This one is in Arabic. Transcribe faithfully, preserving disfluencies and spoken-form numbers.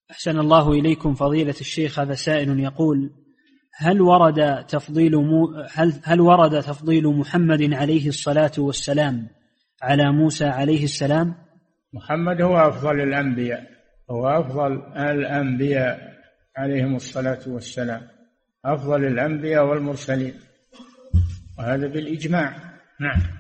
أحسن الله إليكم فضيلة الشيخ. هذا سائل يقول: هل ورد تفضيل مو هل هل ورد تفضيل محمد عليه الصلاة والسلام على موسى عليه السلام؟ محمد هو أفضل الأنبياء، هو أفضل الأنبياء عليهم الصلاة والسلام، أفضل الأنبياء والمرسلين، وهذا بالإجماع. نعم.